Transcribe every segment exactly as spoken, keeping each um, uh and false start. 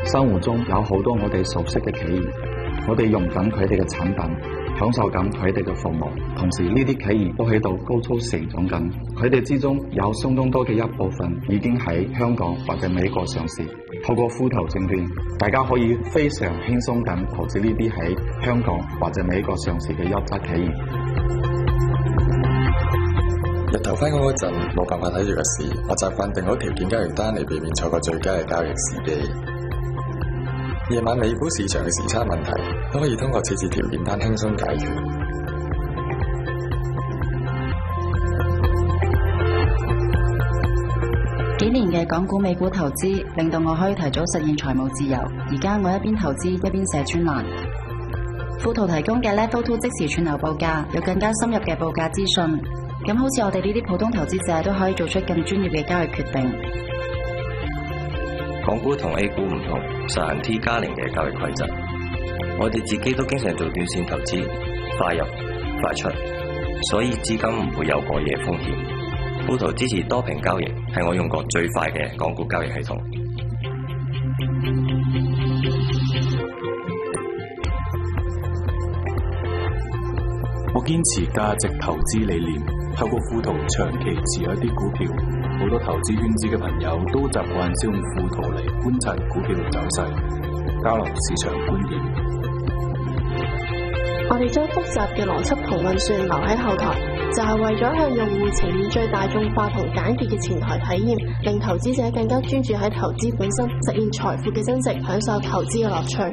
生活中有好多我哋熟悉嘅企業，我哋用緊佢哋嘅產品，享受緊佢哋嘅服務，同時呢啲企業都喺度高速成長緊，佢哋之中有相當多嘅一部分已經喺香港或者美國上市。透過富途證券，大家可以非常輕鬆咁投資呢啲喺香港或者美國上市嘅優質企業。 日頭返工嗰陣冇辦法睇住個市，我習慣定好條件交易單嚟避免錯過最佳嘅交易時機。夜晚美股市場嘅時差問題都可以通過設置條件單輕鬆解決。 幾年嘅港股美股投資令到我可以提早實現財務自由。而家我一邊投資一邊寫專欄。富途提供嘅 Level Two 即時串流報價，有更加深入嘅報價資訊。咁好似我哋呢啲普通投資者都可以做出更專業嘅交易決定。 港股同 A 股唔同，實行 T 加零嘅交易規則。我哋自己都經常做短線投資，快入快出，所以資金唔會有過夜風險。富途支持多屏交易，係我用過最快嘅港股交易系統。 我堅持價值投資理念，透過富途長期持有一啲股票。好多投資圈子嘅朋友都習慣使用富途嚟觀察股票嘅走勢，交流市場觀點。 我哋將複雜嘅邏輯同運算留喺後台，就係為咗向用戶呈現最大眾化同簡潔嘅前台體驗，令投資者更加專注喺投資本身，實現財富嘅增值，享受投資嘅樂趣。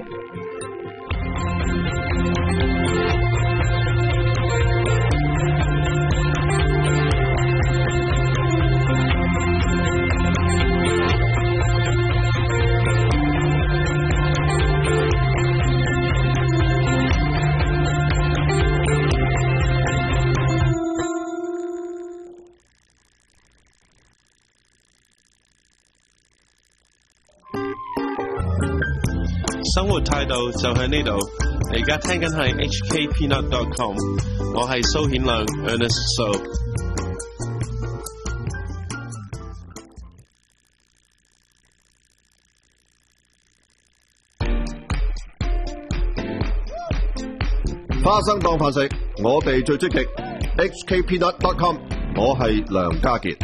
生活態度就喺呢度。你而家聽緊係 H K Peanut dot com， 我係蘇顯亮 Ernest So。 花生當飯食，我哋最積極。H K Peanut dot com， 我係梁家傑。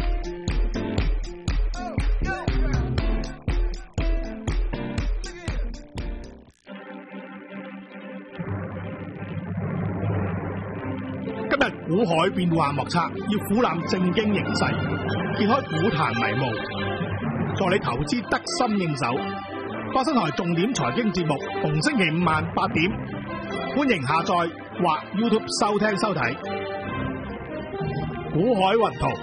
今日股海變幻莫測，要俯瞰政經形勢，揭開股壇迷霧，助你投資得心應手。花生台重點財經節目，逢星期五晚八點，歡迎下載或 YouTube 收聽收睇。股海雲圖。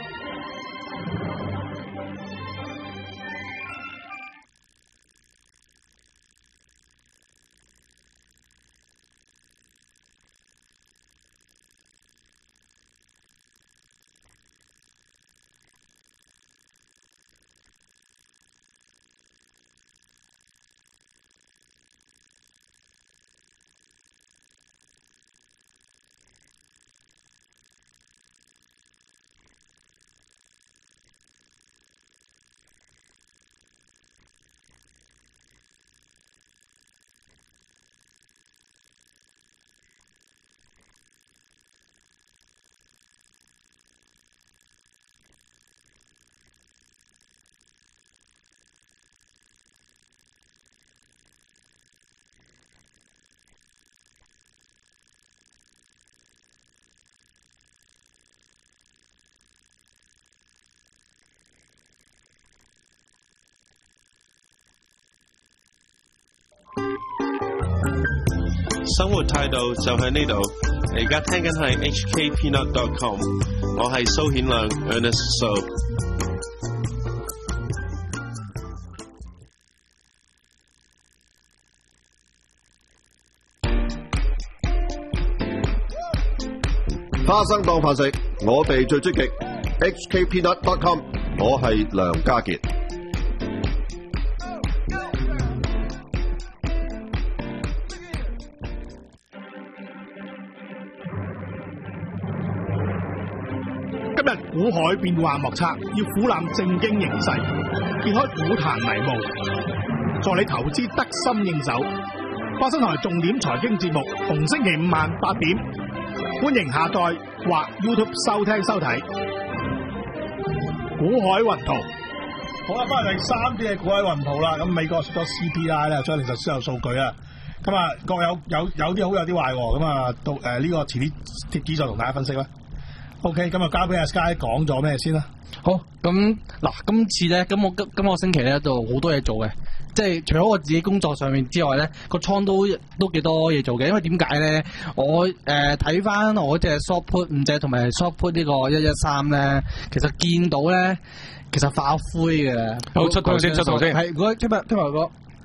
生活態度就喺呢度。你而家聽緊係 H K Peanut dot com， 我係蘇顯亮 Ernest So。 花生當飯食，我哋最積極。H K Peanut dot com， 我係梁家傑。 今日股海變幻莫測，要俯瞰政經形勢，揭開股壇迷霧， 助你投資得心應手。花生台重點財經節目，逢星期五晚八點，歡迎下載或 YouTube 收聽收睇。股海雲圖，好啦，翻嚟第三啲嘅股海雲圖啦。咁美國出咗 C P I 啦，出嚟就銷售數據啦。咁啊，各有有有啲好，有啲壞喎。咁啊，到誒呢個遲啲貼紙再同大家分析啦。OK，咁啊交俾阿 Sky 講咗咩先啦？ 好，咁嗱，今次咧，咁我今今個星期咧就好多嘢做嘅，即係除咗我自己工作上面之外咧，個倉都都幾多嘢做嘅。因為點解咧？我誒睇翻我隻 short put 五隻同埋 short put 呢個一一三咧，其實見到咧，其實化灰嘅。 好，出圖先，出圖先。 係，如果聽日聽日個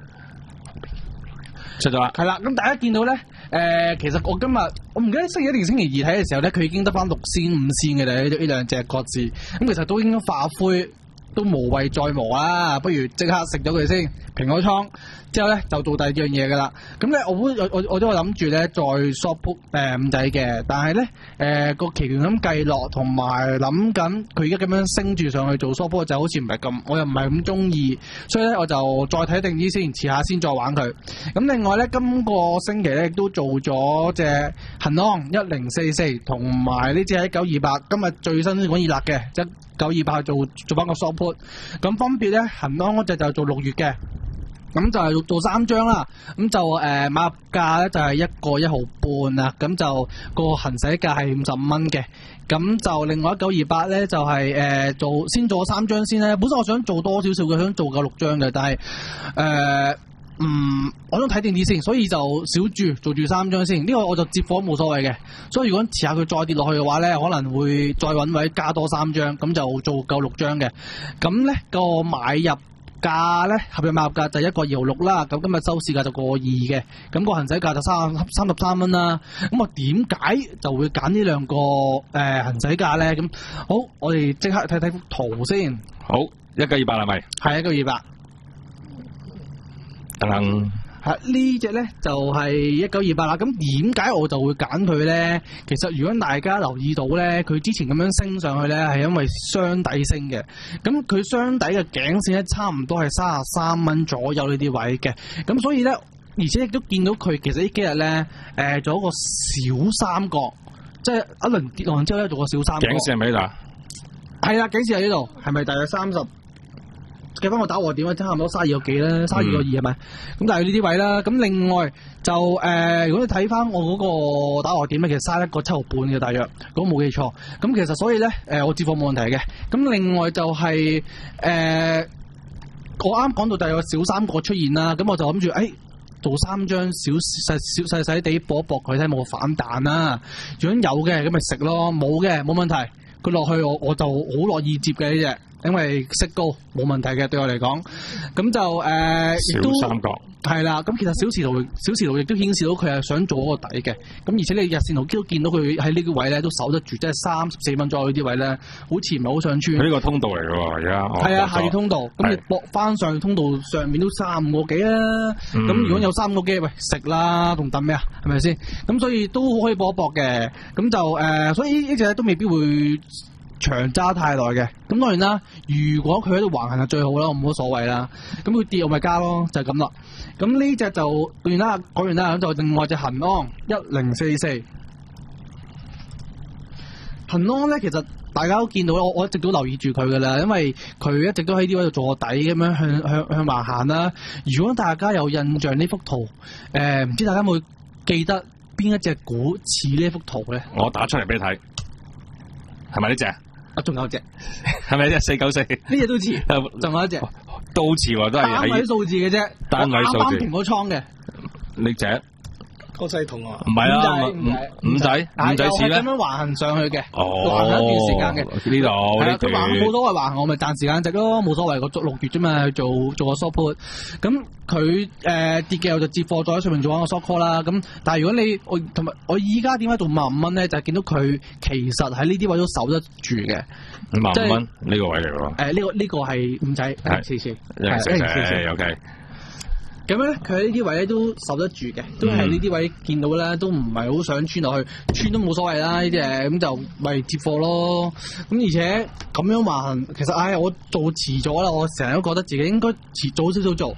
出咗啦。 係啦，咁大家見到咧，誒、呃，其實我今日我唔記得星期一定星期二睇嘅時候咧，佢已經得翻六仙五仙嘅啦，呢呢兩隻各自，咁其實都已經化灰，都無謂再磨啦，不如即刻食咗佢先，平咗倉之後咧就做第二樣嘢噶啦。咁咧我我我我都係諗住咧再 short put 誒五仔嘅，但係咧誒個期權咁計落，同埋諗緊佢而家咁樣升住上去做 short put 就好似唔係咁，我又唔係咁中意，所以咧我就再睇定啲先，遲下先再玩佢。咁另外咧今個星期咧亦都做咗隻恒安一零四四，同埋呢隻喺九二八，今日最新嗰熱辣嘅一九二八做做翻個 short put， 咁分別咧恒安嗰隻就做六月嘅。咁就係做三張啦，咁就誒、呃、買入價咧就係一個一毫半啦，咁就個行使價係五十五蚊嘅，咁就另外一九二八咧就係、是、誒、呃、做先做三張先咧，本身我想做多少少嘅，想做夠六張嘅，但係誒、呃、嗯我想睇定啲先，所以就少注做住三張先，呢、這個我就接貨冇所謂嘅，所以如果遲下佢再跌落去嘅話咧，可能會再揾位加多三張，咁就做夠六張嘅，咁咧個買入價咧合約買入價就一個二毫六啦，咁今日收市價就個二嘅，咁個行使價就三三十三蚊啦。咁我點解就會揀呢兩個誒、呃、行使價咧？咁好，我哋即刻睇睇幅圖先。 好，一九二八係咪？ 係一九二八。 等等。 係呢隻咧就係一九二八啦。咁點解我就會揀佢咧？其實如果大家留意到咧，佢之前咁樣升上去咧，係因為雙底升嘅。咁佢雙底嘅頸線咧，差唔多係三十三蚊左右呢啲位嘅。咁所以咧，而且亦都見到佢其實呢幾日咧，誒、呃、做一個小三角，即係一輪跌落之後咧，做個小三角。 頸線係咪呢度啊？ 係啦，頸線喺呢度，係咪大約三十？計翻我打和點啊，差唔多卅二個幾啦，卅二個二係咪？咁但係呢啲位啦，咁另外就誒、呃，如果你睇翻我嗰個打和點咧，其實嘥一個七毫半嘅大約，如果冇記錯。咁其實所以咧，誒、呃、我接貨冇問題嘅。咁另外就係、是、誒、呃，我啱講到第二個小三角出現啦，咁我就諗住誒做三張小細小細細地搏一搏佢睇有冇反彈啦。如果有嘅咁咪食咯，冇嘅冇問題。佢落去我我就好樂意接嘅呢隻。因為息高冇問題嘅，對我嚟講，咁就誒亦都小三角係啦。咁其實小時圖小時圖亦都顯示到佢係想做嗰個底嘅。咁而且你日線圖都見到佢喺呢個位咧都守得住，即係三十四蚊左右呢啲位咧，好似唔係好想穿。 佢呢個通道嚟嘅喎，而家係啊，下跌通道。咁你搏翻上通道上面都三五個幾啦。咁、嗯、如果有三個幾，喂食啦，同等咩啊？係咪先？咁所以都可以搏一搏嘅。咁就誒、呃，所以呢隻都未必會長揸太耐嘅，咁當然啦。如果佢喺度橫行就最好啦，我冇乜所謂啦。咁佢跌我咪加咯，就係咁啦。咁呢隻就講完啦，講完啦，咁就另外隻恒安一零四四。恒安咧，其實大家都見到我我一直都留意住佢噶啦，因為佢一直都喺呢位度做個底咁樣向向向橫行啦。如果大家有印象呢幅圖，誒、呃、唔知大家有冇記得邊一隻股似呢幅圖咧？ 我打出嚟俾你睇，係咪呢隻？ 啊，仲有一隻， 係咪呢隻四九四？呢隻都似，仲有一隻都似喎，都係單位數字嘅啫， 單位數字。啱啱平咗倉嘅呢隻。 個細筒啊， 唔係啊，五仔五仔似咧，咁樣橫行上去嘅，橫一段時間嘅呢度，係啊，佢橫冇所謂橫，我咪賺時間值咯，冇所謂個足六月啫嘛，去做做個 short put，咁佢誒跌嘅我就接貨再喺上面做翻個 short call 啦，咁但係如果你我同埋我依家點解做五萬五蚊咧，就係見到佢其實喺呢啲位都守得住嘅， 五萬五蚊呢個位嚟喎， 誒呢個呢個係五仔係四四， 係四四 OK。 咁咧，佢喺呢啲位咧都守得住嘅，都係呢啲位見到咧，都唔係好想穿落去，穿都冇所謂啦。呢啲誒咁就咪接貨咯。咁而且咁樣話，其實唉、哎，我做遲咗啦，我成日都覺得自己應該遲早少少做，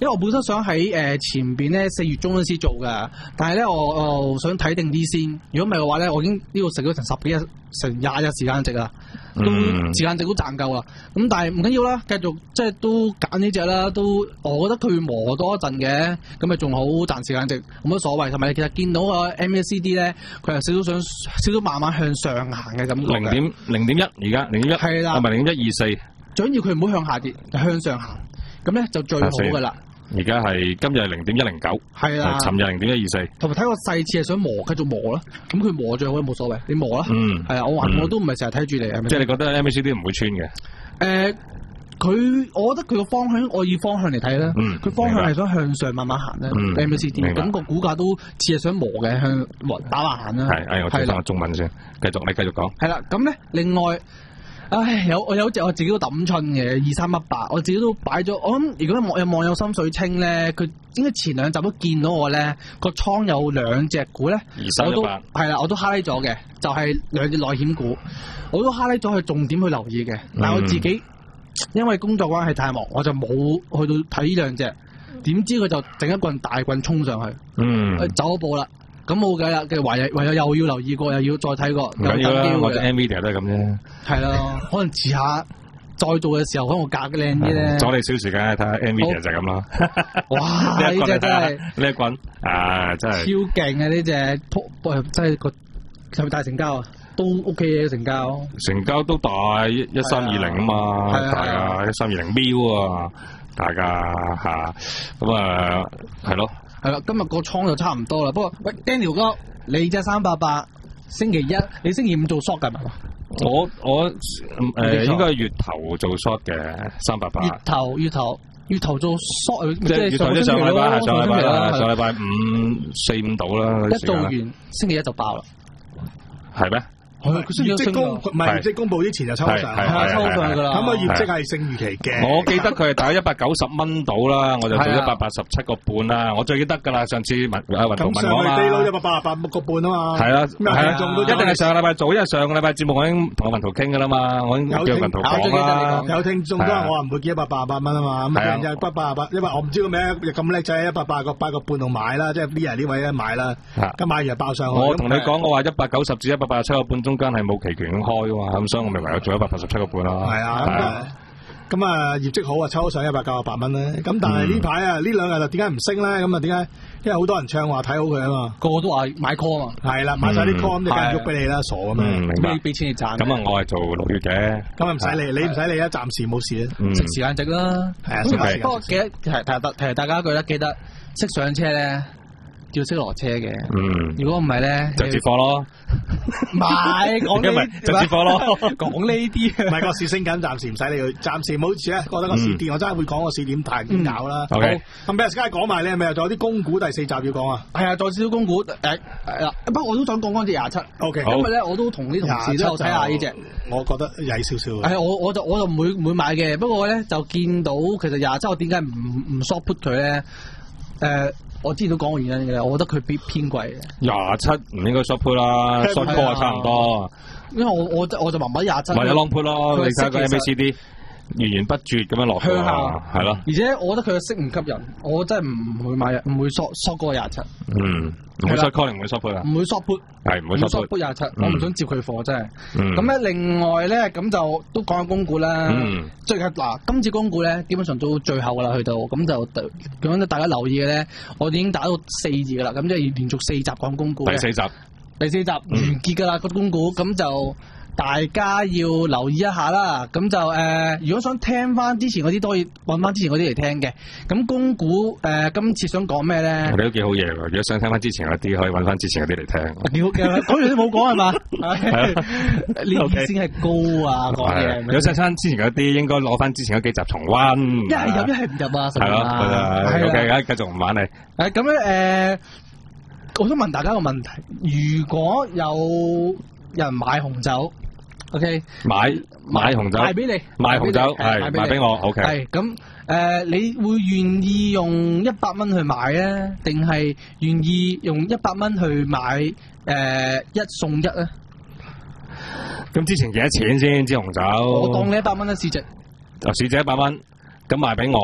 因為我本身想喺誒、呃、前邊咧四月中嗰時做㗎，但係咧我我想睇定啲先。如果唔係嘅話咧，我已經呢度食咗成十幾日、成廿日時間值啦，都、嗯、時間值都賺夠啦。咁但係唔緊要啦，繼續即係都揀呢隻啦。都我覺得佢磨多一陣嘅，咁咪仲好賺時間值，冇乜所謂。同埋其實見到個 M A C D 咧，佢係少少想少少慢慢向上行嘅感覺。 零點零點一而家零點一係啦，係咪零點一二四？最緊要佢唔好向下跌，向上行，咁咧就最好噶啦。 而家係今日係零點一零九，係啦，尋日零點一二四。同埋睇個細次係想磨，繼續磨啦。咁佢磨最好都冇所謂，你磨啦。嗯，係啊，我話我都唔係成日睇住你，係咪？即係你覺得 M A C D 唔會穿嘅？誒、呃，佢我覺得佢個方向，我以方向嚟睇咧，佢、嗯、方向係想向上慢慢行咧。嗯、M A C D 咁個股價都似係想磨嘅，向打橫行啦。係，誒，我睇翻中文先，繼續你繼續講。係啦，咁咧另外。唉，有我有隻我自己都抌春嘅二三一八，我自己都擺咗。我諗如果有網友心水清咧，佢應該前兩集都見到我咧個倉有兩隻股咧，二三一八係啦，我都 highlight 咗嘅，就係、是、兩隻內險股，我都 highlight 咗，去重點去留意嘅。但係我自己、嗯、因為工作關係太忙，我就冇去到睇呢兩隻。點知佢就整一棍大棍衝上去，嗯，走咗步啦。咁冇計啦，嘅唯有唯有又要留意過，又要再睇過。唔緊要啦，我隻 Nvidia 都係咁啫。係咯，可能遲下再做嘅時候，可能我價靚啲咧。阻你少時間睇下 Nvidia 就係咁啦。哇！呢隻真係呢一棍啊，真係超勁啊！呢隻撲真係個係咪大成交啊？都 OK 嘅成交。成交都大一一三二零啊嘛，大啊一三二零秒啊，大㗎嚇。咁啊係咯。係啦，今日個倉就差唔多啦。不過喂 Daniel 哥，你隻三八八星期一，你星期五做 short 㗎嘛？我我誒、呃、應該係月頭做 short 嘅三八八。月頭月頭月頭做 short， 即係月頭即上禮拜，上禮拜啦，上禮拜五四五到啦。一做完星期一就爆啦，係咩？業績公唔係業績公佈之前就抽上，係啊抽上㗎啦。咁個業績係勝預期嘅。我記得佢係打一百九十蚊到啦，我就做一百八十七個半啦。我最記得㗎啦，上次問阿雲圖問我嘛。咁上去低撈一百八十八個半啊嘛。係啦，係啊，一定係上個禮拜做，因為上個禮拜節目我已經同阿雲圖傾㗎啦嘛，我已經叫雲圖講啦。有聽眾都話我話唔會見一百八十八蚊啊嘛，咁啊一百八十八，因為我唔知個名咁叻仔，一百八十個八個半度買啦，即係呢日呢位咧買啦，咁買完就爆上去。我同你講，我話一百九十至一百八十七個半中間係冇期權開㗎嘛，咁所以我咪唯有做一百八十七個半啦。係啊，咁啊業績好啊，抽上一百九十八蚊咧。咁但係呢排啊呢兩日就點解唔升咧？咁啊點解？因為好多人唱話睇好佢啊嘛，個個都話買 call 啊嘛。係啦，買晒啲 call 咁就梗係喐俾你啦，傻咁樣。明白。俾錢你賺。咁啊，我係做六月嘅。咁啊唔使理，你唔使理啊，暫時冇事啊。食時間值啦。係啊，不過記得提提提大家一句啦，記得識上車咧。要識落車嘅，嗯，如果唔係咧，就接貨咯。唔係講呢啲，就接貨咯。講呢啲，唔係個市升緊，暫時唔使你去，暫時冇事咧。覺得個市跌，我真係會講個市點大點搞啦。好，咁俾阿 Sky 講埋咧，係咪仲有啲公股第四集要講啊？係啊，再少少公股誒係啦。不過我都想講翻隻廿七。O K，因為咧我都同啲同事都有睇下呢隻，我覺得曳少少。係我我就我就唔會唔會買嘅。不過咧就見到其實廿七我點解唔唔 short put 佢咧？誒。我之前都講過原因嘅，我覺得佢偏偏貴嘅。廿七唔應該 short put 啦 ，short call 啊差唔多。因為我我我就麻麻廿七。咪有 long put 咯，你睇下個 M A C D 源源不絕咁樣落去啊，係咯。而且我覺得佢嘅息唔吸引，我真係唔會買，唔會 short short 過廿七。嗯，唔會 short call 定唔會 short put 啊？唔會 short put，係唔會 short put 廿七，我唔想接佢貨真係。咁咧另外咧咁就都講下公股啦。最近嗱今次公股咧基本上都最後噶啦，去到咁就咁樣大家留意嘅咧，我哋已經打到四字噶啦，咁即係連續四集講公股。第四集，第四集完結噶啦個公股，咁就。大家要留意一下啦，咁就誒、呃，如果想聽翻之前嗰啲，都可以揾翻之前嗰啲嚟聽嘅。咁公股誒、呃，今次想講咩咧？你都幾好嘢喎！如果想聽翻之前嗰啲，可以揾翻之前嗰啲嚟聽。幾好嘅，講完都冇講係嘛？呢啲先係高啊！講嘢。如果想聽之前嗰啲，應該攞翻之前嗰幾集重溫。一係入，一係唔入啊！係咯，係 OK，而家繼續唔玩你。誒咁咧誒，我想問大家個問題：如果有人買紅酒 ，OK， 買買紅酒，賣俾你，賣紅酒係賣俾我 ，OK，係咁誒，你會願意用一百蚊去買啊，定係願意用一百蚊去買誒、呃、一送一啊？咁之前幾多錢先支紅酒？我當你一百蚊嘅市值，就市值一百蚊，咁賣俾我，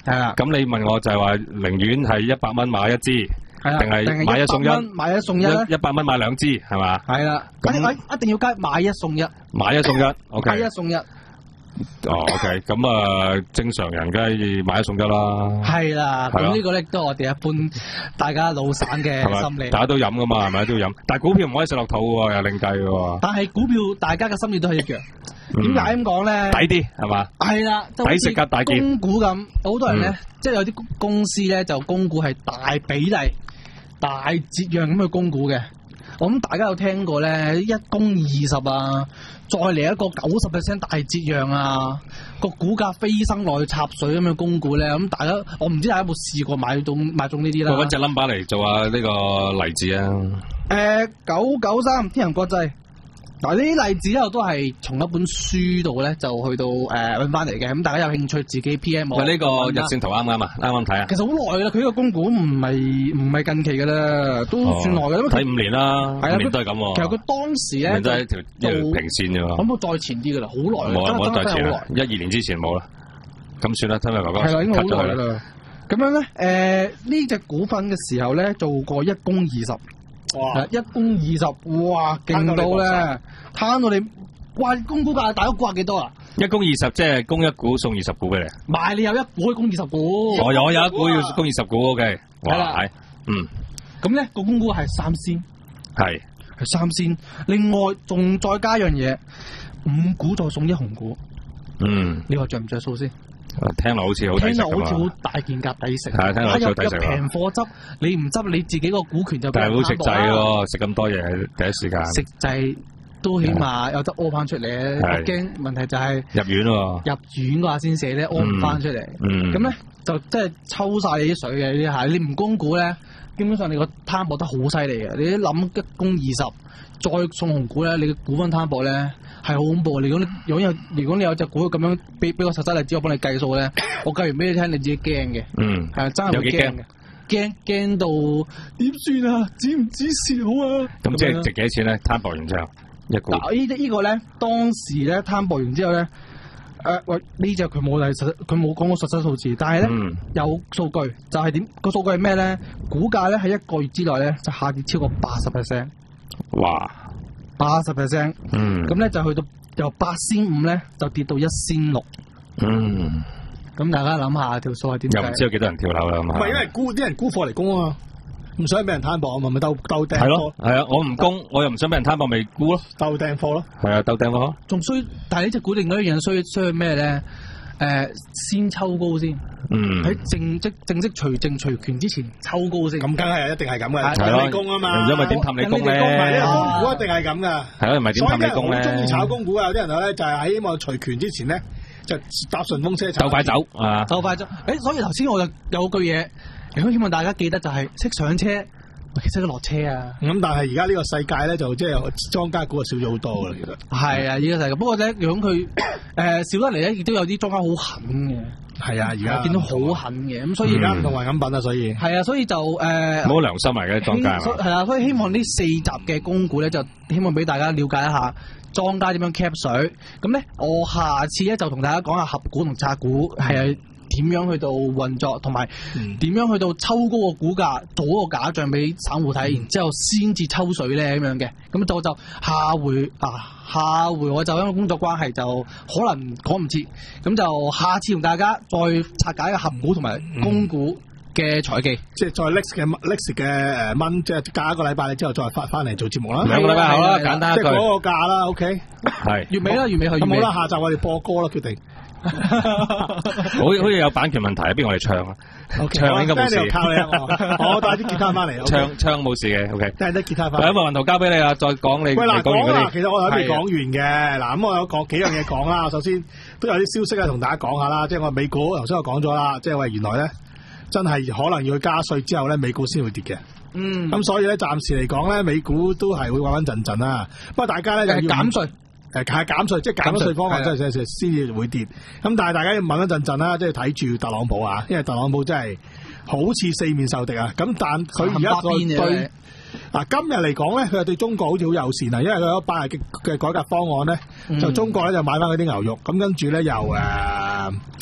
係啦。 咁你問我就係話，寧願係一百蚊買一支。定係買一送一， 買一送一， 一百蚊買兩支係嘛？ 係啦，咁一定要加買一送一， 買一送一 ，OK， 買一送一。 哦 ，OK， 咁啊，正常人梗係買一送一啦。 係啦，咁呢個咧都係我哋一般大家老散嘅心理。 大家都飲噶嘛，係咪都要飲？但係股票唔可以食落肚喎，又另計喎。 但係股票大家嘅心理都係一樣。點解咁講咧？ 抵啲係嘛？ 係啦， 抵食夾大件。 供股咁，好多人咧，即係有啲公司咧就供股係大比例。大折讓咁去供股嘅，我諗大家有聽過咧，一供二十啊，再嚟一個九十 percent 大折讓啊，個股價飛升落去插水咁樣供股咧，咁大家我唔知大家有冇試過買到買中呢啲啦。 我揾隻 number 嚟做下呢個例子啊。 誒，九九三天人國際。嗱，呢啲例子咧都係從一本書度咧就去到誒揾翻嚟嘅，咁大家有興趣自己 P M 我。 喂，呢個日線圖啱唔啱啊？啱啱睇啊？ 其實好耐啦，佢呢個供股唔係唔係近期噶啦，都算耐噶啦。 睇五年啦，五年都係咁。 其實佢當時咧就係條一條平線啫喎。 可唔可以再前啲噶啦？好耐。 冇啊，冇得再前啦，一二年之前冇啦。咁算啦，聽日哥哥。 係啦，已經好耐啦。咁樣咧，誒呢隻股份嘅時候咧做過一供二十。哇！一供二十，哇，勁到咧，攤到你，哇！供股價大家估下幾多啊？ 一供二十，即係供一股送二十股俾你。 買你有一股可以供二十股。 我有我有一股要供二十股 ，OK。 係啦， 嗯。 咁咧個供股係三仙。 係。 係三仙，另外仲再加樣嘢，五股再送一紅股。 嗯。 你話着唔着數先？ 聽落好似好抵食， 聽落好似好大件夾抵食。 係聽落好似好抵食。 平貨執，你唔執你自己個股權就俾人攤薄啦。但係好食滯喎， 食咁多嘢第一時間。 食滯都起碼有得屙翻出嚟。我驚問題就係入院喎。 入院嘅話先寫咧，屙唔翻出嚟。 嗯。咁咧就即係抽晒你啲水嘅呢啲係，你唔供股咧，基本上你個攤薄得好犀利嘅。你一諗一供二十，再送紅股咧，你嘅股份攤薄咧。係好恐怖！如果你如果有如果你有隻股咁樣俾俾個實質例子，我幫你計數咧，我計完俾你聽，你自己驚嘅。 嗯， 係真係會驚嘅，驚驚到點算啊？止唔止蝕好啊？ 咁即係值幾多錢咧？攤薄完之後一股。 嗱，呢呢個咧，當時咧攤薄完之後咧，誒喂，呢隻佢冇係實，佢冇講過實質數字，但係咧、嗯、有數據，就係點個數據係咩咧？股價咧喺一個月之內咧就下跌超過八十 percent。 哇！ 八十 percent， 嗯， 咁咧就去到由八仙五咧就跌到一仙六， 嗯， 咁大家諗下條數係點？ 又唔知有幾多人跳樓啦咁啊！ 唔係因為沽啲人沽貨嚟供啊嘛，唔想俾人攤薄啊嘛，咪鬥鬥掟貨。 係咯，係啊，我唔供，我又唔想俾人攤薄，咪沽咯， 鬥掟貨咯。 係啊，鬥掟貨。 仲需，但係呢隻股另外一樣需需要咩咧？誒、呃，先抽高先， 嗯， 喺正即正式除淨除權之前抽高先， 咁梗係一定係咁嘅， 係你供啊嘛， 因為點氹你供咧？ 供股一定係咁噶， 係咯，唔係點氹你供咧？ 所以好中意炒供股啊！有啲人咧就係喺希望除權之前咧就搭順風車， 就快走啊！ 就快走。誒，所以頭先我就有句嘢，如果希望大家記得就係識上車。其實都落車啊！ 咁、嗯、但係而家呢個世界咧，就即係莊家股啊少咗好多啦，其實係啊，呢、這個世界。不過咧，如果佢誒少得嚟咧，亦都有啲莊家好狠嘅。 係啊，而家見到好狠嘅，咁所以而家唔同壞飲品啊，所以係啊，所以就誒冇、呃、良心嚟嘅莊家係啊，所以希望呢四集嘅供股咧，就希望俾大家了解一下莊家點樣 cap 水。咁咧，我下次咧就同大家講下合股同拆股係。嗯點樣去到運作，同埋點樣去到抽高個股價，做個假象俾散戶睇，然之後先至抽水咧咁樣嘅。咁就就下回啊，下回我就因為工作關係就可能講唔切，咁就下次同大家再拆解個合股同埋供股嘅財技， 即係再 next 嘅 next 嘅誒蚊，即係隔一個禮拜之後再翻翻嚟做節目啦。 兩個禮拜好啦，簡單一句。 即係嗰個價啦 ，OK。 係。 月尾啦，月尾去。 咁好啦，下集我哋播歌啦，決定。 好好似有版權問題啊，不如我哋唱啊？Okay, 唱應該冇事。 靠你我我帶啲吉他翻嚟。 唱唱冇事嘅 ，OK。 帶啲吉他翻。 咁啊，雲圖交俾你啊，再講你。 喂，嗱，講啦，其實我有未講完嘅。嗱，咁我有講幾樣嘢講啦。首先都有啲消息啊，同大家講下啦。即係我美股頭先我講咗啦，即係喂原來咧真係可能要加稅之後咧，美股先會跌嘅。 嗯。咁所以咧，暫時嚟講咧，美股都係會穩穩陣陣啦。不過大家咧就要減稅。 誒係減稅，即係減咗稅方案，即係先先至會跌。咁但係大家要問一陣陣啦，即係睇住特朗普啊，因為特朗普真係好似四面受敵啊。咁但佢而家對嗱今日嚟講咧，佢係對中國好似好友善啊，因為佢有一班嘅嘅改革方案咧，嗯、就中國咧就買翻嗰啲牛肉，咁跟住咧又誒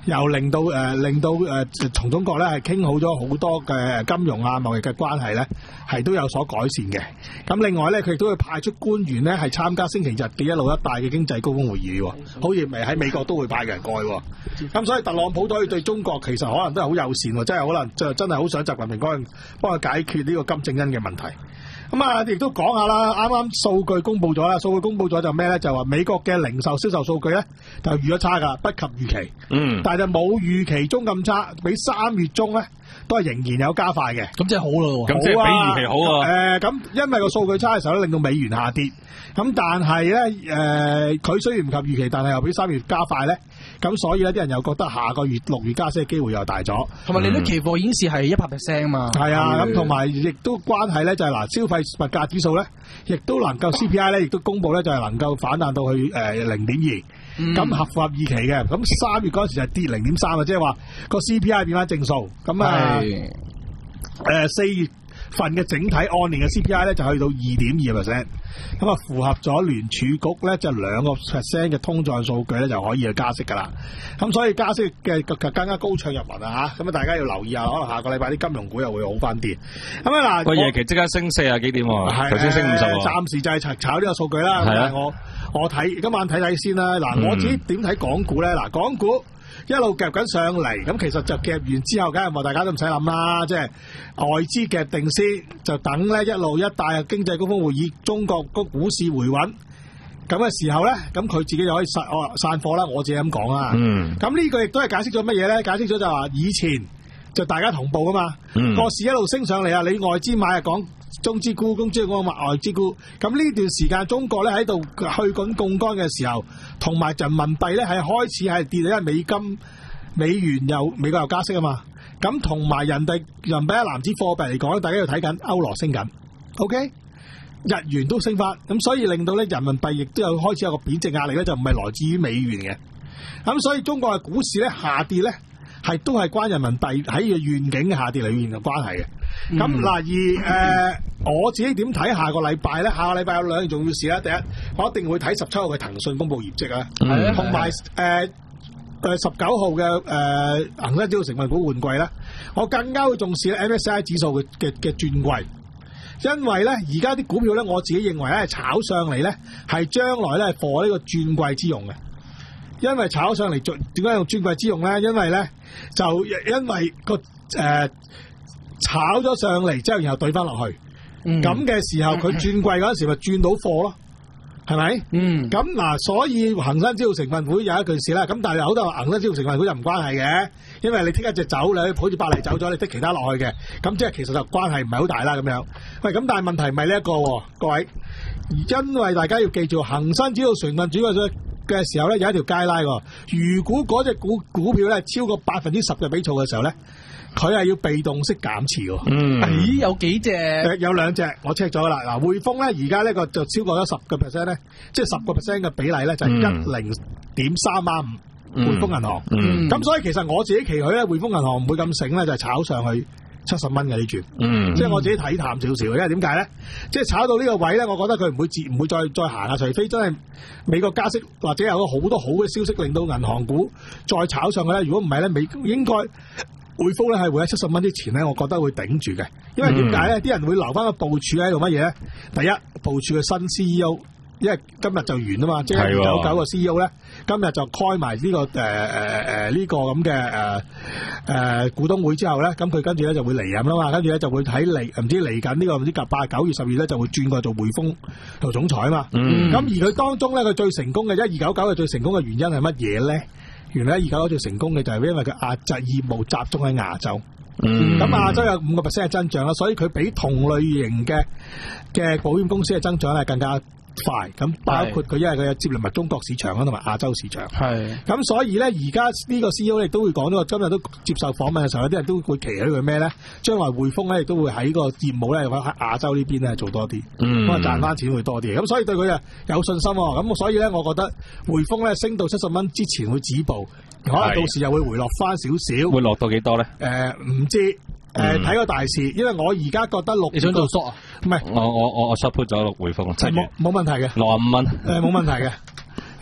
又令到誒、呃、令到誒同、呃、中國咧係傾好咗好多嘅金融啊貿易嘅關係咧，係都有所改善嘅。咁另外咧，佢亦都會派出官員咧係參加星期日嘅一路一帶嘅經濟高峰會議喎，好似咪喺美國都會派人過去喎。咁所以特朗普對對中國其實可能都係好友善喎，真係可能就真係好想習近平嗰陣幫佢解決呢個金正恩嘅問題。咁啊，亦都講下啦，啱啱數據公布咗啦，數據公布咗就咩咧？就話美國嘅零售銷售數據咧就預咗差噶，不及預期。嗯。但係就冇預期中咁差，比三月中咧都係仍然有加快嘅。 咁即係好咯喎。 咁即係比預期好啊。 誒，咁、呃、因為個數據差嘅時候咧，令到美元下跌。咁但係咧，誒、呃，佢雖然唔及預期，但係又比三月加快咧。咁所以咧，啲人又覺得下個月六月加息嘅機會又大咗。 同埋你啲期貨顯示係一百 percent 嘛。係啊，咁同埋亦都關係咧，就係、是、嗱消費物價指數咧，亦都能夠 C P I 咧，亦都公布咧，就係能夠反彈到去誒零點二，咁合乎合預期嘅。咁三月嗰陣時就跌零點三啊，即係話個 C P I 變翻正數。咁啊，誒四月份嘅整體按年嘅 C P I 咧就去到二點二 percent， 咁啊符合咗聯儲局咧就兩個 percent 嘅通脹數據咧就可以去加息噶啦。咁所以加息嘅更加高唱入雲啊嚇！咁啊大家要留意下，可能下個禮拜啲金融股又會好翻啲。咁啊嗱， 個夜期即刻升四十幾點喎，頭先升五十喎。 暫時就係炒炒呢個數據啦。係啊，我我睇今晚睇睇先啦。嗱、嗯，我自己點睇港股咧？嗱，港股一路夾緊上嚟，咁其實就夾完之後，梗係話大家都唔使諗啦，即係外資夾定先，就等咧一路一帶嘅經濟高峰會議，中國個股市回穩咁嘅時候咧，咁佢自己就可以散哦散貨啦。我自己咁講啦。嗯。咁呢個亦都係解釋咗乜嘢咧？解釋咗就話以前就大家同步噶嘛，個、嗯、市一路升上嚟啊，你外資買啊講中資沽，中資講話外資沽。咁呢段時間中國咧喺度去緊槓桿嘅時候，同埋人民幣咧係開始係跌，因為美金、美元又美國又加息啊嘛。咁同埋人哋人民幣一籃子貨幣嚟講，大家要睇緊歐羅升緊 ，OK？ 日元都升翻，咁所以令到咧人民幣亦都有開始有個貶值壓力咧，就唔係來自於美元嘅。咁所以中國嘅股市咧下跌咧，係都係關人民幣喺個願景嘅下跌裏面嘅關係嘅。咁、嗯、嗱而誒、呃，我自己點睇下個禮拜咧？下個禮拜有兩樣重要事啦。第一，我一定會睇十七號嘅騰訊公佈業績啊，同埋誒誒十九號嘅誒恒生指數成分股換季啦。我更加會重視咧 M S C I 指數嘅嘅嘅轉季。因為咧，而家啲股票咧，我自己認為咧，炒上嚟咧，係將來咧，係貨呢個轉季之用嘅。因為炒上嚟做點解用轉季之用咧？因為咧，就因為個誒、呃、炒咗上嚟之後，然後對翻落去，咁、嗯、嘅時候，佢轉季嗰陣時咪轉到貨咯，係咪？嗯。咁嗱，所以恒生指數成分股有一件事啦。咁但係好多恒生指數成分股就唔關係嘅。因為你剔一隻走，你好似百麗走咗，你剔其他落去嘅，咁即係其實就關係唔係好大啦咁樣。喂，咁但係問題唔係呢一個喎，各位，因為大家要記住，恒生指數成分主嘅嘅時候咧有一條街拉喎。如果嗰隻股股票咧超過百分之十嘅比重嘅時候咧，佢係要被動式減持喎。 嗯。咦？有幾隻？ 有兩隻，我 check 咗啦。嗱，匯豐咧而家呢個就超過咗十個 percent 咧，即係十個 percent 嘅比例咧就係一零點三孖五。匯豐銀行，咁、嗯、所以其實我自己期許咧，匯豐銀行唔會咁醒咧，就係、是、炒上去七十蚊嘅呢轉，嗯、即係我自己睇淡少少，因為點解咧？即係炒到呢個位咧，我覺得佢唔會接，唔會再再行啊，除非真係美國加息或者有好多好嘅消息令到銀行股再炒上去咧。如果唔係咧，美應該匯豐咧係會喺七十蚊之前咧，我覺得會頂住嘅。因為點解咧？啲、嗯、人會留翻個部署喺度乜嘢咧？第一，部署嘅新 C E O。因為今日就完啊嘛，即係一九九個 C E O 咧，今日就開埋呢、這個誒誒誒呢個咁嘅誒誒股東會之後咧，咁佢跟住咧就會離任啦嘛，跟住咧就會睇嚟唔知嚟緊呢個唔知夾八九月十月咧就會轉過做匯豐做總裁啊嘛。咁、嗯、而佢當中咧佢最成功嘅一二九九嘅最成功嘅原因係乜嘢咧？原來一二九九最成功嘅就係因為佢亞洲業務集中喺亞洲。咁、嗯、亞洲有五個 percent 嘅增長啦，所以佢比同類型嘅嘅保險公司嘅增長咧更加快，咁包括佢因為佢有接連埋中國市場啦，同埋亞洲市場。係，咁所以咧，而家呢個 C E O 亦都會講咗，今日都接受訪問嘅時候，有啲人都會期許佢咩咧？將來匯豐咧亦都會喺個業務咧喺亞洲呢邊咧做多啲，咁啊賺翻錢會多啲。咁所以對佢啊有信心喎。咁所以咧，我覺得匯豐咧升到七十蚊之前會止步，可能到時又會回落翻少少。會落到幾多咧？誒、呃，唔知。誒、嗯，睇個大市，因為我而家覺得六，你想做 short 啊？唔係，我我我我 short put 咗六匯豐，冇冇問題嘅，六十五蚊，誒、呃，冇問題嘅。誒、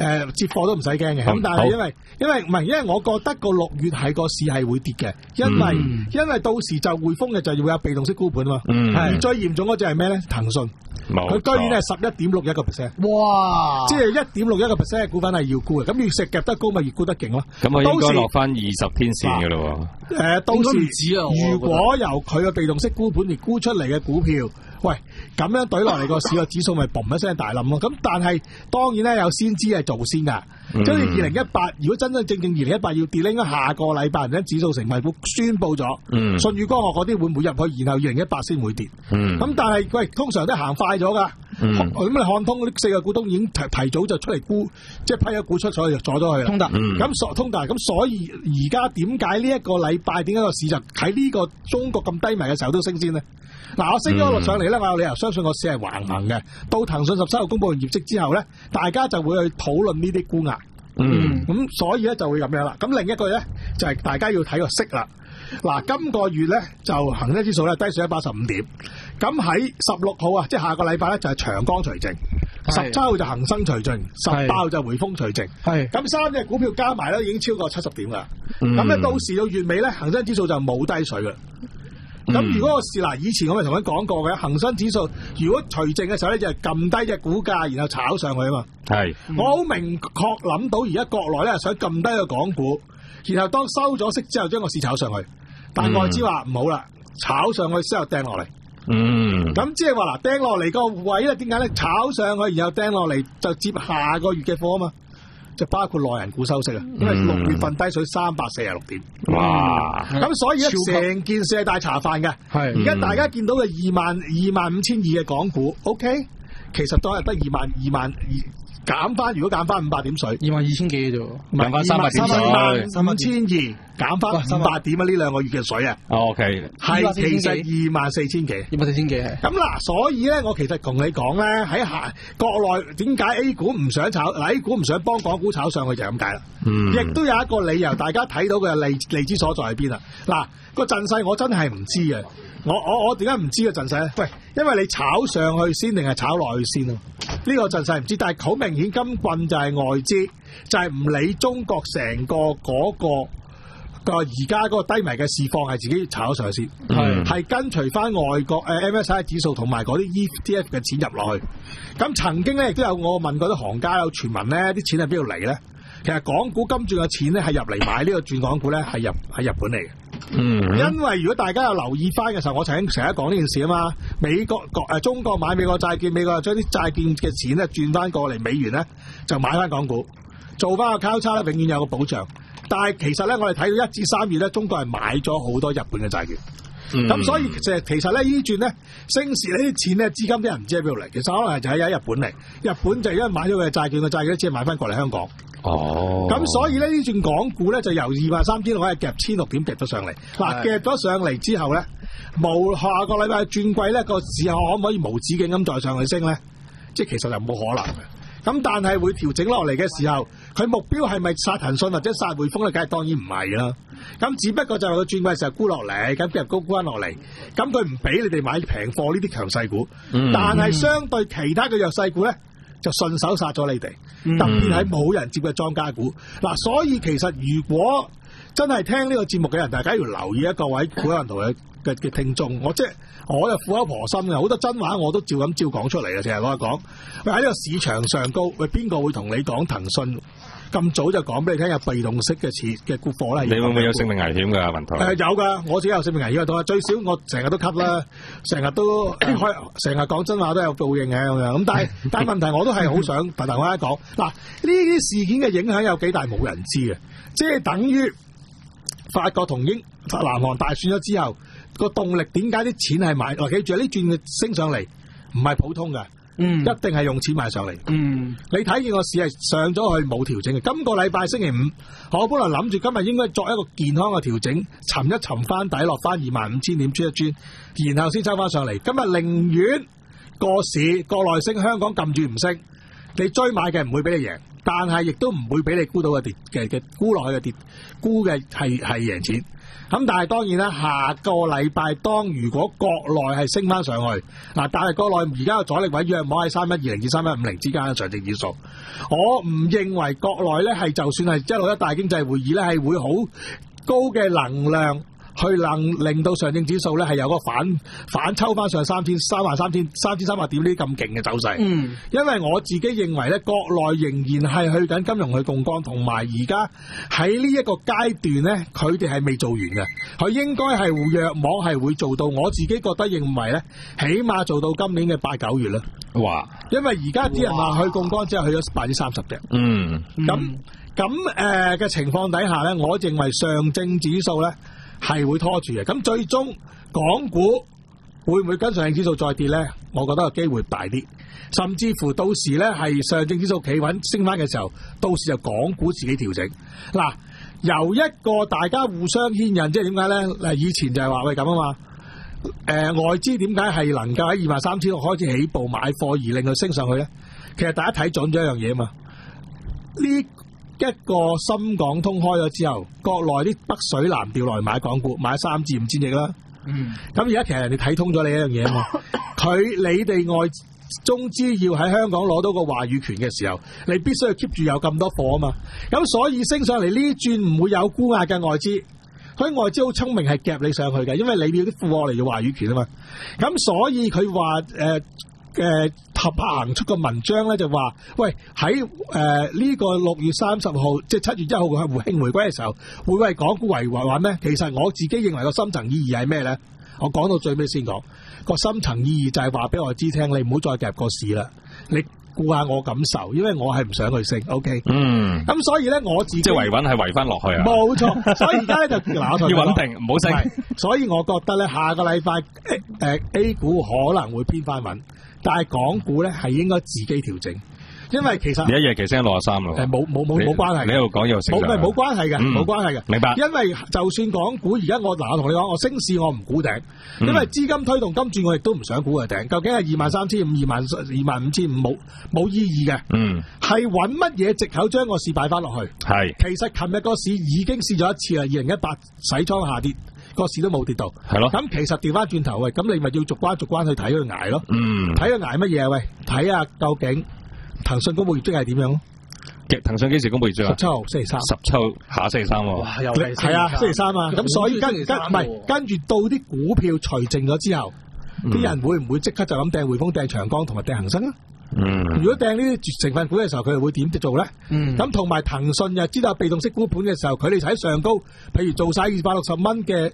誒接貨都唔使驚嘅。咁但係因為因為唔係，因為我覺得個六月係個市係會跌嘅，因為、嗯、因為到時就匯豐嘅就會有被動式沽盤嘛。嗯，係最嚴重嗰隻係咩咧？騰訊。佢居然係十一點六一個 percent， 哇！即係一點六一個 percent 嘅股份係要沽嘅，咁越食夾得高咪越沽得勁咯。 咁我應該落翻二十天線嘅咯喎。 誒，到時如果由佢嘅被動式沽盤而沽出嚟嘅股票，喂，咁樣懟落嚟個市個指數咪嘣一聲大冧咯。咁但係當然咧有先知係做先㗎，即係二零一八如果真真正正二零一八要跌咧，應該下個禮拜人指數成分股宣佈咗，嗯、舜宇光學嗰啲會唔會入去，然後二零一八先會跌。咁、嗯、但係喂，通常都行快咗㗎。咁你漢通嗰啲四個股東已經提提早就出嚟沽，即係批咗股出，所以就阻咗佢啦。通達，咁所、嗯、通達，咁所以而家點解呢一個禮拜點解個市就喺呢個中國咁低迷嘅時候都升先呢？嗱，我升咗落上嚟咧，我有理由相信個市係橫行嘅。到騰訊十七號公佈完業績之後咧，大家就會去討論呢啲沽壓。嗯，咁所以咧就會咁樣啦。咁另一個咧就係、是、大家要睇個息啦。嗱，今個月咧就恒生指數咧低水一百一十五點。咁喺十六號啊，即係下個禮拜咧就係長江除淨，十七號就恒生除淨，十八號就匯豐除淨。係咁三隻股票加埋咧已經超過七十點啦。咁咧、嗯、到時到月尾咧恒生指數就冇低水啦。咁、嗯、如果個市嗱，以前我咪同佢講過嘅，恒生指數如果除淨嘅時候咧，就係撳低隻股價，然後炒上去啊嘛。係，我好明確諗到而家國內咧想撳低個港股，然後當收咗息之後將個市炒上去，但外資話唔好啦，炒上去之後掟落嚟。嗯，咁即係話嗱，掟落嚟個位咧，點解咧？炒上去，然後掟落嚟就接下個月嘅貨啊嘛。就包括內人股收息啊，因為六月份低水三百四十六點，哇！咁、嗯、所以咧成件事係大茶飯嘅。係而家大家見到嘅二萬二萬五千二嘅港股 ，OK， 其實都係得二萬二萬二。減翻，如果減翻五百點水，二萬二千幾嘅啫，減翻三百點水，二萬五千二減翻五百點啊！呢兩個月嘅水啊、哦、，OK， 係其實二萬四千幾，二萬四千幾係。咁嗱，所以咧，我其實同你講咧，喺下國內點解 A 股唔想炒，嗱 A 股唔想幫港股炒上去就係咁解啦。嗯，亦都有一個理由，大家睇到嘅利利之所在喺邊啊？嗱，個陣勢我真係唔知嘅。我我我點解唔知個陣勢咧？喂，因為你炒上去先定係炒落去先啊？呢、這個陣勢唔知，但係好明顯金棍就係外資，就係、是、唔理中國成個嗰、那個個而家嗰個低迷嘅市況係自己炒上去先，係係、嗯、跟隨翻外國誒、呃、M S I 指數同埋嗰啲 E T F 嘅錢入落去。咁曾經咧亦都有我問過啲行家有傳聞咧，啲錢喺邊度嚟咧？其實港股金轉嘅錢咧係入嚟買呢個轉港股咧係入係日本嚟嘅。嗯，因為如果大家有留意翻嘅時候，我曾經成日講呢件事啊嘛。美國國誒中國買美國債券，美國將啲債券嘅錢咧轉翻過嚟美元咧，就買翻港股，做翻個交叉咧，永遠有個保障。但係其實咧，我哋睇到一至三月咧，中國係買咗好多日本嘅債券。咁、嗯、所以其實其實咧呢轉咧升市呢啲錢咧資金啲人唔知喺邊度嚟，其實可能就係喺日本嚟。日本就因為買咗佢嘅債券，個債券只係買翻過嚟香港。哦，咁所以咧呢轉港股咧就由二萬三千六係夾千六點夾咗上嚟。嗱，夾咗上嚟之後咧，無下個禮拜轉季咧個市可唔可以無止境咁再上去升咧？即係其實就冇可能嘅。咁但係會調整落嚟嘅時候，佢目標係咪殺騰訊或者殺匯豐咧？梗係當然唔係啦。咁只不過就係佢轉季嘅時候沽落嚟，咁又高沽翻落嚟，咁佢唔俾你哋買平貨呢啲強勢股，嗯、但係相對其他嘅弱勢股咧，就順手殺咗你哋，嗯、特別係冇人接嘅莊家股。嗱，所以其實如果真係聽呢個節目嘅人，大家要留意一個位股人圖嘅嘅嘅聽眾，我即係我又苦口婆心嘅，好多真話我都照咁照講出嚟嘅，成日講一講。喂，喺呢個市場上高，喂邊個會同你講騰訊咁早就講俾你聽有被動式嘅持嘅股貨咧？你會唔會有性命危險㗎？文圖誒有㗎，我自己有性命危險嘅，最少我成日都咳啦，成日都開，成日講真話都有報應嘅咁樣。咁但係但係問題我都係好想同大家講，嗱呢啲事件嘅影響有幾大冇人知嘅，即係等於法國同英南韓大選咗之後。個動力點解啲錢係買？嗱，記住呢轉升上嚟唔係普通嘅，嗯，一定係用錢買上嚟。嗯，你睇見個市係上咗去冇調整嘅。今個禮拜星期五，我本來諗住今日應該作一個健康嘅調整，沉一沉翻底，落翻二萬五千點轉一轉，然後先抽翻上嚟。今日寧願個市國內升，香港撳住唔升，你追買嘅唔會俾你贏，但係亦都唔會俾你沽到嘅跌嘅嘅沽落去嘅跌，沽嘅係係贏錢。 咁但係當然啦，下個禮拜當如果國內係升翻上去，嗱，但係國內而家嘅阻力位約摸喺三一二零至三一五零之間嘅上證指數，我唔認為國內咧係就算係一路一大經濟會議咧係會好高嘅能量。去能令到上證指數咧係有個反反抽翻上三千三萬三千三千三百點呢啲咁勁嘅走勢。嗯，因為我自己認為咧，國內仍然係去緊金融去槓桿，同埋而家喺呢一個階段咧，佢哋係未做完嘅，佢應該係約摸係會做到。我自己覺得認為咧，起碼做到今年嘅八九月啦。哇！因為而家啲人話去槓桿之後去咗百分之三十嘅。嗯，咁咁誒嘅情況底下咧，我認為上證指數咧係會拖住嘅，咁最終港股會唔會跟上證指數再跌呢？我覺得個機會大啲，甚至乎到時呢係上證指數企穩升翻嘅時候，到時就港股自己調整。嗱，由一個大家互相牽引，即係點解呢？以前就係話喂咁啊嘛，誒、呃、外資點解係能夠喺二萬三千六開始起步買貨而令佢升上去呢？其實大家睇準咗一樣嘢啊嘛，呢一個深港通開咗之後，國內啲北水南調來買港股，買三至五千億啦。嗯，咁而家其實人哋睇通咗你一樣嘢啊嘛，佢你哋外中資要喺香港攞到個話語權嘅時候，你必須要 keep 住有咁多貨啊嘛。咁所以升上嚟呢轉唔會有沽壓嘅外資，佢外資好聰明係夾你上去嘅，因為你要啲貨嚟嘅話語權啊嘛。咁所以佢話誒。誒合行出個文章咧，就話喂喺誒呢個六月三十號，即係七月一號嘅互慶回歸嘅時候，會為港股維穩咩？其實我自己認為個深層意義係咩咧？我講到最尾先講個深層意義就係話俾我知聽，你唔好再夾個市啦，你顧下我感受，因為我係唔想去升。O K， 嗯，咁所以咧我自己即係維穩係維翻落去啊，冇錯。所以而家咧就嗱，要穩定，唔好升。所以我覺得咧下個禮拜誒 A 股可能會偏翻穩。但係港股咧係應該自己調整，因為其實你一夜期升六十三咯，誒冇冇冇冇關係，你喺度講又升，冇冇關係嘅，冇、嗯、關係嘅，明白？因為就算港股而家我嗱我同你講，我升市我唔估頂，因為資金推動金轉我亦都唔想估個頂，究竟係二萬三千五、二萬二萬五千五冇冇意義嘅，嗯，係揾乜嘢藉口將個市擺翻落去？係，其實琴日個市已經試咗一次啦，二零一八洗倉下跌。個市都冇跌到，係咯。咁其實調翻轉頭喂，咁你咪要逐關逐關去睇佢捱咯。嗯，睇佢捱乜嘢啊？喂，睇下究竟騰訊公佈業績係點樣咯？騰訊幾時公佈業績啊？十七號星期三。十七號下星期三喎。哇，又係係啊，星期三啊。咁所以跟跟唔係跟住到啲股票除淨咗之後，啲、嗯、人會唔會即刻就咁掟匯豐、掟長江同埋掟恒生啊？嗯。如果掟呢啲成分股嘅時候，佢哋會點做咧？嗯。咁同埋騰訊又知道被動式沽盤嘅時候，佢哋喺上高，譬如做晒二百六十蚊嘅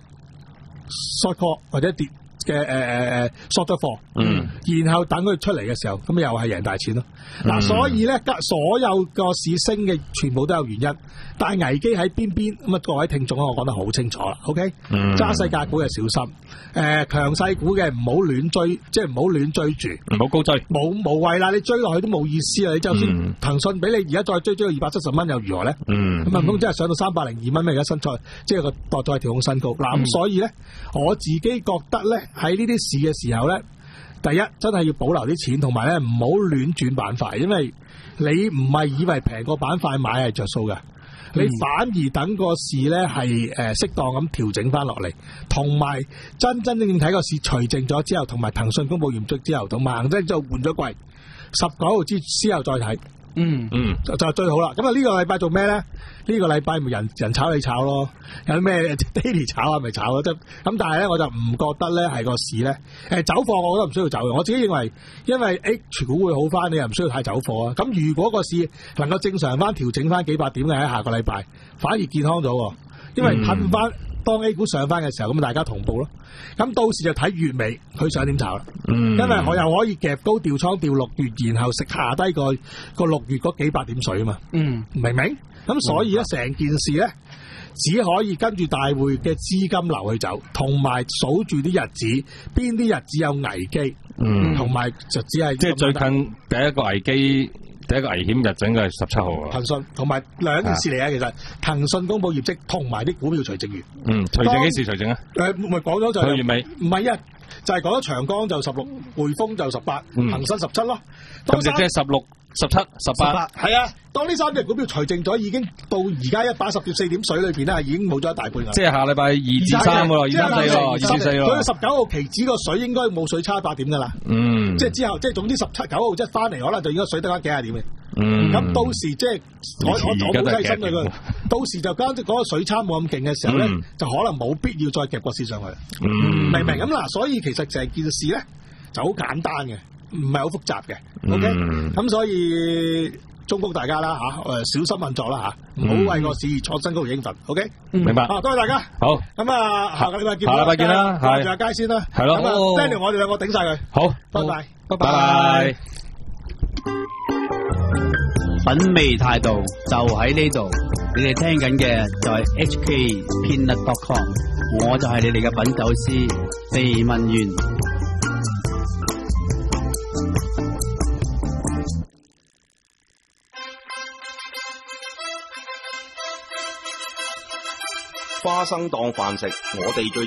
short call 或者跌嘅誒誒誒 short 咗貨，嗯，然後等佢出嚟嘅時候，咁又係贏大錢咯。嗱、嗯，所以咧，所有個市升嘅全部都有原因，但係危機喺邊邊咁啊？各位聽眾啊，我講得好清楚啦。OK，揸細價股嘅小心，誒強勢股嘅唔好亂追，即係唔好亂追住，唔好高追，冇無謂啦！你追落去都冇意思啊！你就算騰訊俾你而家再追追到二百七十蚊又如何咧？嗯，咁唔通真係上到三百零二蚊咩？而家新菜即係個代再調控新高。嗱、嗯，咁所以咧，我自己覺得咧。喺呢啲市嘅時候咧，第一真係要保留啲錢，同埋咧唔好亂轉板塊，因為你唔係以為平個板塊買係着數嘅，你反而等個市咧係誒適當咁調整翻落嚟，同埋真真正正睇個市除淨咗之後，同埋騰訊公佈業績之後，同埋恒生之後換咗季，十九號之之後再睇。嗯嗯，就就最好啦。咁啊呢個禮拜做咩咧？呢、這個禮拜咪人人炒你炒咯，有咩 daily 炒啊咪炒咯。即咁，但係咧我就唔覺得咧係個市咧誒走貨，我覺得唔需要走嘅。我自己認為，因為 H 股會好翻，你又唔需要太走貨啊。咁如果個市能夠正常翻調整翻幾百點嘅喺下個禮拜，反而健康咗，因為褪翻。嗯當 A 股上翻嘅時候，咁大家同步咯。咁到時就睇月尾佢想點炒啦。嗯，因為我又可以夾高調倉調六月，然後食下低個個六月嗰幾百點水啊嘛。嗯，明唔明？咁所以咧，成件事咧，只可以跟住大會嘅資金流去走，同埋數住啲日子，邊啲日子有危機。嗯，同埋就只係即係最近第一個危機。第一個危險日整嘅係十七號啊！騰訊同埋兩件事嚟啊，其實騰訊公佈業績同埋啲股票除淨完。嗯，除淨幾時除淨啊？誒，咪講咗就係月尾。唔係啊，就係講咗長江就十六，匯豐就十八，恒生十七咯。咁即係十六十七、十八， 係啊！當呢三隻股票除淨咗，已經到而家一百一十點四點水裏邊咧，已經冇咗一大半啦。 即係下禮拜二至三噶咯，二三四咯，二至四咯。 佢十九號期指個水應該冇水差一百點噶啦。嗯。即係之後，即係總之十七九號即係翻嚟，可能就應該水得翻幾廿點嘅。嗯。咁到時即係我我我好細心嘅佢，到時就間即嗰個水差冇咁勁嘅時候咧，就可能冇必要再夾個市上去。嗯。明唔明咁嗱？所以其實成件事咧就好簡單嘅。唔係好複雜嘅 ，OK，咁、嗯、所以祝福大家啦吓，誒小心運作啦吓，唔好為個市而創新高而興奮 ，OK， 明白， 啊多謝大家， 好， 咁啊下個禮拜見， 下禮拜見啦， 係，下街先啦， 係咯， 咁啊 Daniel 我哋兩個頂晒佢， 好， 拜拜， 拜拜， 品味態度就喺呢度，你哋聽緊嘅就係 H K Peanut dot com， 我就係你哋嘅品酒師肥文員。 花生當飯食，我哋最